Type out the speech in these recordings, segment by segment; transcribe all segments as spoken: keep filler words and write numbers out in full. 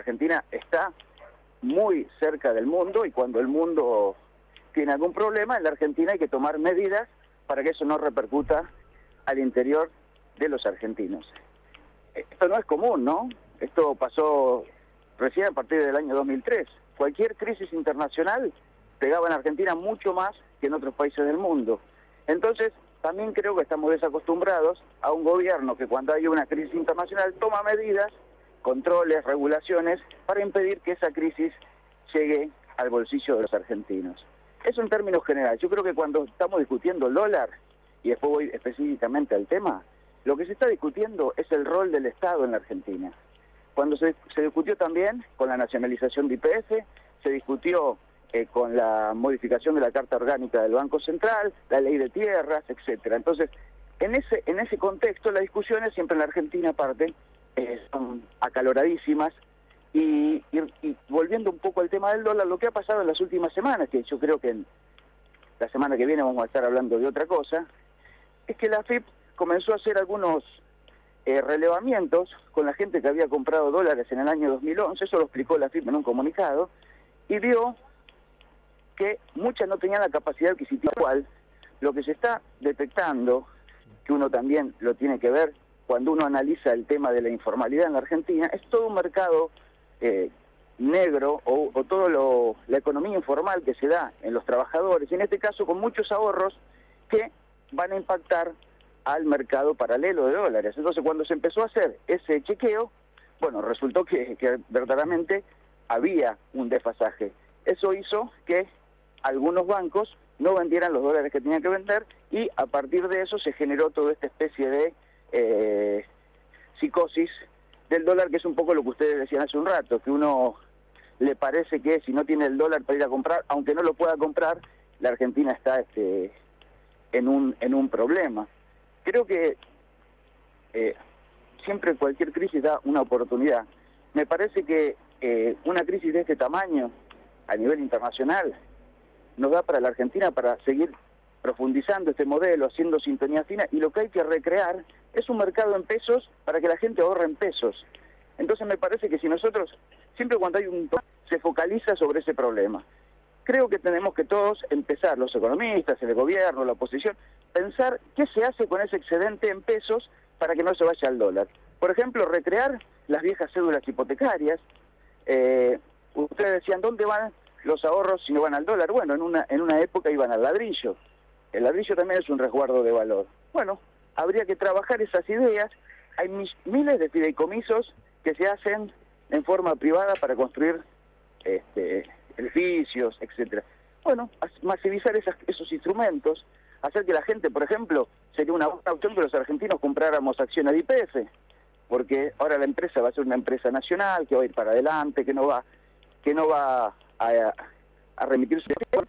Argentina está muy cerca del mundo y cuando el mundo tiene algún problema, en la Argentina hay que tomar medidas para que eso no repercuta al interior de los argentinos. Esto no es común, ¿no? Esto pasó recién a partir del año dos mil tres. Cualquier crisis internacional pegaba en Argentina mucho más que en otros países del mundo. Entonces, también creo que estamos desacostumbrados a un gobierno que cuando hay una crisis internacional toma medidas, controles, regulaciones, para impedir que esa crisis llegue al bolsillo de los argentinos. Eso en términos generales. Yo creo que cuando estamos discutiendo el dólar, y después voy específicamente al tema, lo que se está discutiendo es el rol del Estado en la Argentina. Cuando se, se discutió también con la nacionalización de Y P F, se discutió eh, con la modificación de la Carta Orgánica del Banco Central, la Ley de Tierras, etcétera. Entonces, en ese en ese contexto, las discusiones siempre en la Argentina, aparte, eh, son acaloradísimas. Y, y, y volviendo un poco al tema del dólar, lo que ha pasado en las últimas semanas, que yo creo que en la semana que viene vamos a estar hablando de otra cosa, es que la A F I P comenzó a hacer algunos eh, relevamientos con la gente que había comprado dólares en el año dos mil once, eso lo explicó la A F I P en un comunicado, y vio que muchas no tenían la capacidad adquisitiva igual. Lo que se está detectando, que uno también lo tiene que ver cuando uno analiza el tema de la informalidad en la Argentina, es todo un mercado eh, negro o, o todo lo, la economía informal que se da en los trabajadores, y en este caso con muchos ahorros que van a impactar al mercado paralelo de dólares. Entonces, cuando se empezó a hacer ese chequeo, bueno, resultó que, que verdaderamente había un desfasaje. Eso hizo que algunos bancos no vendieran los dólares que tenían que vender, y a partir de eso se generó toda esta especie de eh, psicosis del dólar, que es un poco lo que ustedes decían hace un rato, que uno le parece que si no tiene el dólar para ir a comprar, aunque no lo pueda comprar, la Argentina está este, en un en un problema. Creo que eh, siempre cualquier crisis da una oportunidad. Me parece que eh, una crisis de este tamaño a nivel internacional nos da para la Argentina para seguir profundizando este modelo, haciendo sintonía fina, y lo que hay que recrear es un mercado en pesos para que la gente ahorre en pesos. Entonces me parece que si nosotros, siempre cuando hay un se focaliza sobre ese problema, creo que tenemos que todos empezar, los economistas, el gobierno, la oposición, pensar qué se hace con ese excedente en pesos para que no se vaya al dólar. Por ejemplo, recrear las viejas cédulas hipotecarias. Eh, ustedes decían, ¿dónde van los ahorros si no van al dólar? Bueno, en una, en una época iban al ladrillo. El ladrillo también es un resguardo de valor. Bueno, habría que trabajar esas ideas. Hay miles de fideicomisos que se hacen en forma privada para construir este, edificios, etcétera. Bueno, masivizar esas, esos instrumentos, hacer que la gente, por ejemplo, sería una buena opción que los argentinos compráramos acciones de Y P F, porque ahora la empresa va a ser una empresa nacional, que va a ir para adelante, que no va, que no va a, a remitir su...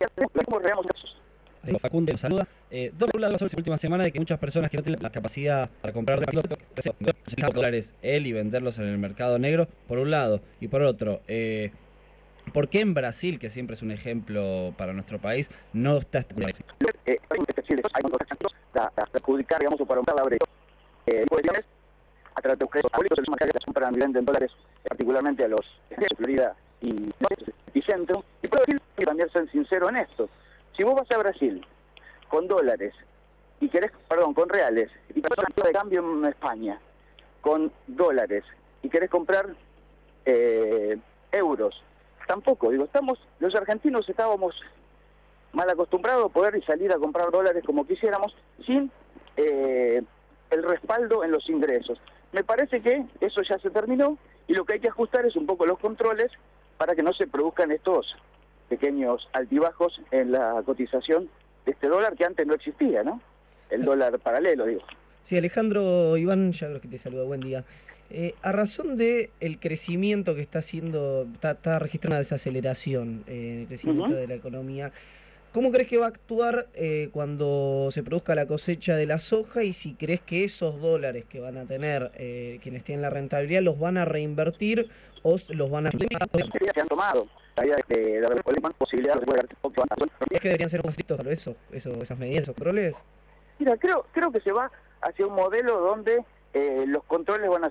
Ahí Facundo saluda. Eh, dos lados sobre la última semana de que muchas personas que no tienen la capacidad para comprar dólares él y venderlos en el mercado negro, por un lado, y por otro, eh, ¿por qué en Brasil, que siempre es un ejemplo para nuestro país, no está este eh, hay perjudicar, digamos, o para un palabra eh, a través de objetos públicos que las compran y venden dólares, particularmente a los de Florida y, y centro, y puedo decir que también ser sincero en esto. Si vos vas a Brasil con dólares y querés, perdón, con reales, y pasás de cambio en España con dólares y querés comprar eh, euros, tampoco, digo, estamos, los argentinos estábamos mal acostumbrados a poder salir a comprar dólares como quisiéramos sin eh, el respaldo en los ingresos. Me parece que eso ya se terminó y lo que hay que ajustar es un poco los controles para que no se produzcan estos pequeños altibajos en la cotización de este dólar que antes no existía, ¿no? El dólar paralelo, digo. Sí, Alejandro, Iván, ya creo que te saluda, buen día. Eh, a razón de el crecimiento que está haciendo, está, está registrando una desaceleración eh, en el crecimiento uh-huh. de la economía, ¿cómo crees que va a actuar eh, cuando se produzca la cosecha de la soja? Y si crees que esos dólares que van a tener eh, quienes tienen la rentabilidad los van a reinvertir o los van a... Se han tomado. Había de la posibilidad de poder... ¿Es que deberían ser más estrictos tal vez eso, eso, esas medidas, esos controles? Mira, creo, creo que se va hacia un modelo donde eh, los controles van a ser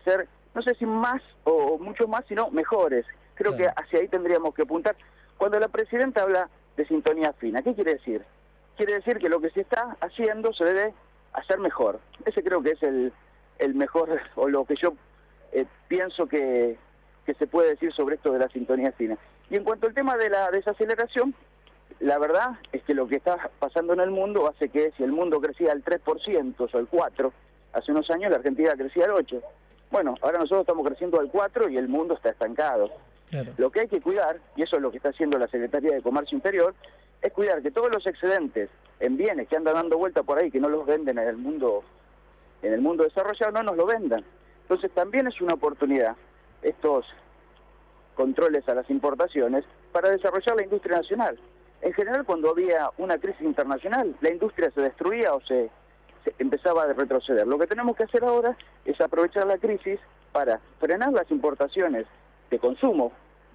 no sé si más o mucho más, sino mejores. Creo claro. que hacia ahí tendríamos que apuntar. Cuando la presidenta habla de sintonía fina, ¿qué quiere decir? Quiere decir que lo que se está haciendo se debe hacer mejor. Ese creo que es el, el mejor, o lo que yo eh, pienso que, que se puede decir sobre esto de la sintonía fina. Y en cuanto al tema de la desaceleración, la verdad es que lo que está pasando en el mundo hace que si el mundo crecía al tres por ciento o al cuatro por ciento, hace unos años la Argentina crecía al ocho por ciento. Bueno, ahora nosotros estamos creciendo al cuatro por ciento y el mundo está estancado. Claro. Lo que hay que cuidar, y eso es lo que está haciendo la Secretaría de Comercio Interior, es cuidar que todos los excedentes en bienes que andan dando vuelta por ahí, que no los venden en el mundo en el mundo desarrollado, no nos lo vendan. Entonces también es una oportunidad estos controles a las importaciones para desarrollar la industria nacional. En general, cuando había una crisis internacional, la industria se destruía o se, se empezaba a retroceder. Lo que tenemos que hacer ahora es aprovechar la crisis para frenar las importaciones de consumo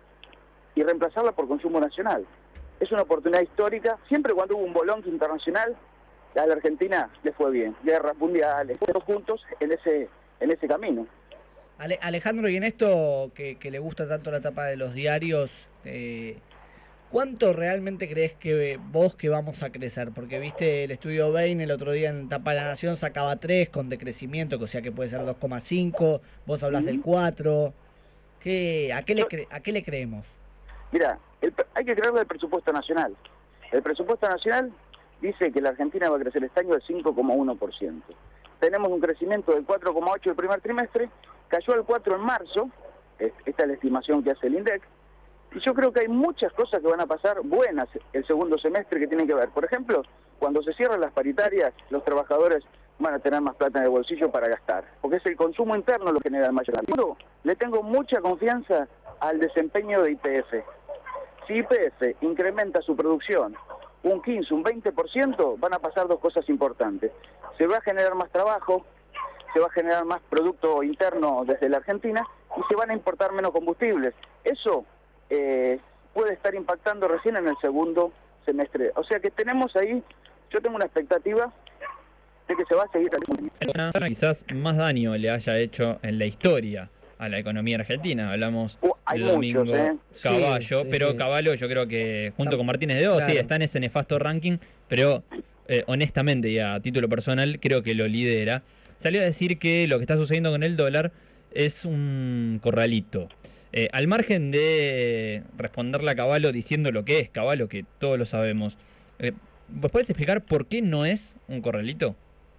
y reemplazarla por consumo nacional. Es una oportunidad histórica. Siempre cuando hubo un bolonqui internacional, a la Argentina le fue bien. Guerras mundiales, todos juntos en ese en ese camino. Ale, Alejandro, y en esto que, que le gusta tanto la tapa de los diarios, eh, ¿cuánto realmente crees que vos que vamos a crecer? Porque viste el estudio Bain el otro día en Tapa de la Nación sacaba tres con decrecimiento, que o sea que puede ser dos coma cinco, vos hablás uh-huh. del cuatro. ¿Qué, a, qué le cre, ¿A qué le creemos? Mira, el, hay que creerle al presupuesto nacional. El presupuesto nacional dice que la Argentina va a crecer este año al cinco coma uno por ciento. Tenemos un crecimiento del cuatro coma ocho por ciento el primer trimestre, cayó al cuatro en marzo, esta es la estimación que hace el INDEC, y yo creo que hay muchas cosas que van a pasar buenas el segundo semestre que tienen que ver. Por ejemplo, cuando se cierran las paritarias, los trabajadores van a tener más plata en el bolsillo para gastar, porque es el consumo interno lo que genera el mayor gasto. Le tengo mucha confianza al desempeño de Y P F. Si Y P F incrementa su producción un quince, un veinte por ciento, van a pasar dos cosas importantes. Se va a generar más trabajo, se va a generar más producto interno desde la Argentina y se van a importar menos combustibles. Eso eh, puede estar impactando recién en el segundo semestre. O sea que tenemos ahí, yo tengo una expectativa de que se va a seguir. Quizás más daño le haya hecho en la historia a la economía argentina. Hablamos uh, de Domingo muchos, ¿eh? Cavallo, sí, sí, pero sí. Cavallo yo creo que junto está, con Martínez de O, claro. sí, está en ese nefasto ranking, pero eh, honestamente y a título personal creo que lo lidera. Salió a decir que lo que está sucediendo con el dólar es un corralito. Eh, al margen de responderle a Cavallo diciendo lo que es Cavallo, que todos lo sabemos, eh, ¿vos podés explicar por qué no es un corralito?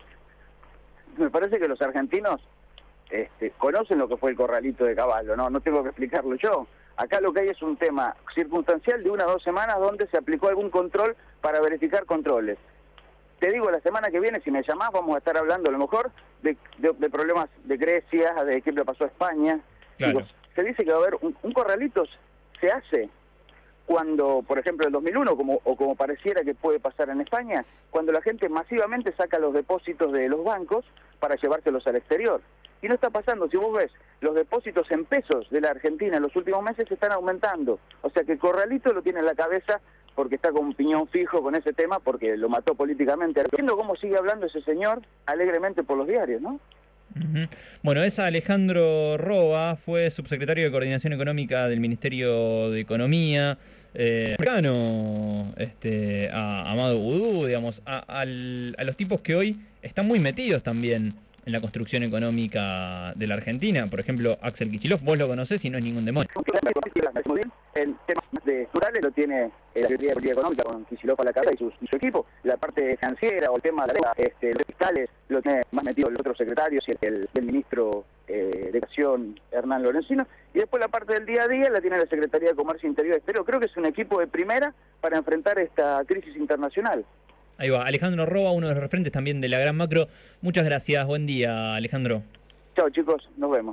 Me parece que los argentinos Este, conocen lo que fue el corralito de Cavallo, no no tengo que explicarlo yo. Acá lo que hay es un tema circunstancial de una o dos semanas donde se aplicó algún control para verificar controles. Te digo, la semana que viene, si me llamás, vamos a estar hablando a lo mejor de, de, de problemas de Grecia, de qué le pasó a España. Claro. Digo, se dice que va a haber un, un corralito, se hace cuando, por ejemplo, en el dos mil uno, como, o como pareciera que puede pasar en España, cuando la gente masivamente saca los depósitos de los bancos para llevárselos al exterior. Y no está pasando. Si vos ves, los depósitos en pesos de la Argentina en los últimos meses están aumentando. O sea que el corralito lo tiene en la cabeza porque está con un piñón fijo con ese tema, porque lo mató políticamente. Viendo cómo sigue hablando ese señor alegremente por los diarios, ¿no? Uh-huh. Bueno, es Alejandro Roa, fue subsecretario de Coordinación Económica del Ministerio de Economía, eh, cercano este, a Amado Boudou, digamos, a, al, a los tipos que hoy están muy metidos también en la construcción económica de la Argentina. Por ejemplo, Axel Kicillof, vos lo conocés y no es ningún demonio. El tema de rurales lo tiene la Secretaría de Política Económica con Kicillof a la cabeza y su, y su equipo. La parte financiera o el tema de la, este, los fiscales lo tiene más metido los otros secretarios y el, el, el ministro eh, de Educación, Hernán Lorenzino. Y después la parte del día a día la tiene la Secretaría de Comercio Interior. Pero creo que es un equipo de primera para enfrentar esta crisis internacional. Ahí va, Alejandro Roa, uno de los referentes también de la Gran Macro. Muchas gracias, buen día, Alejandro. Chao chicos, nos vemos.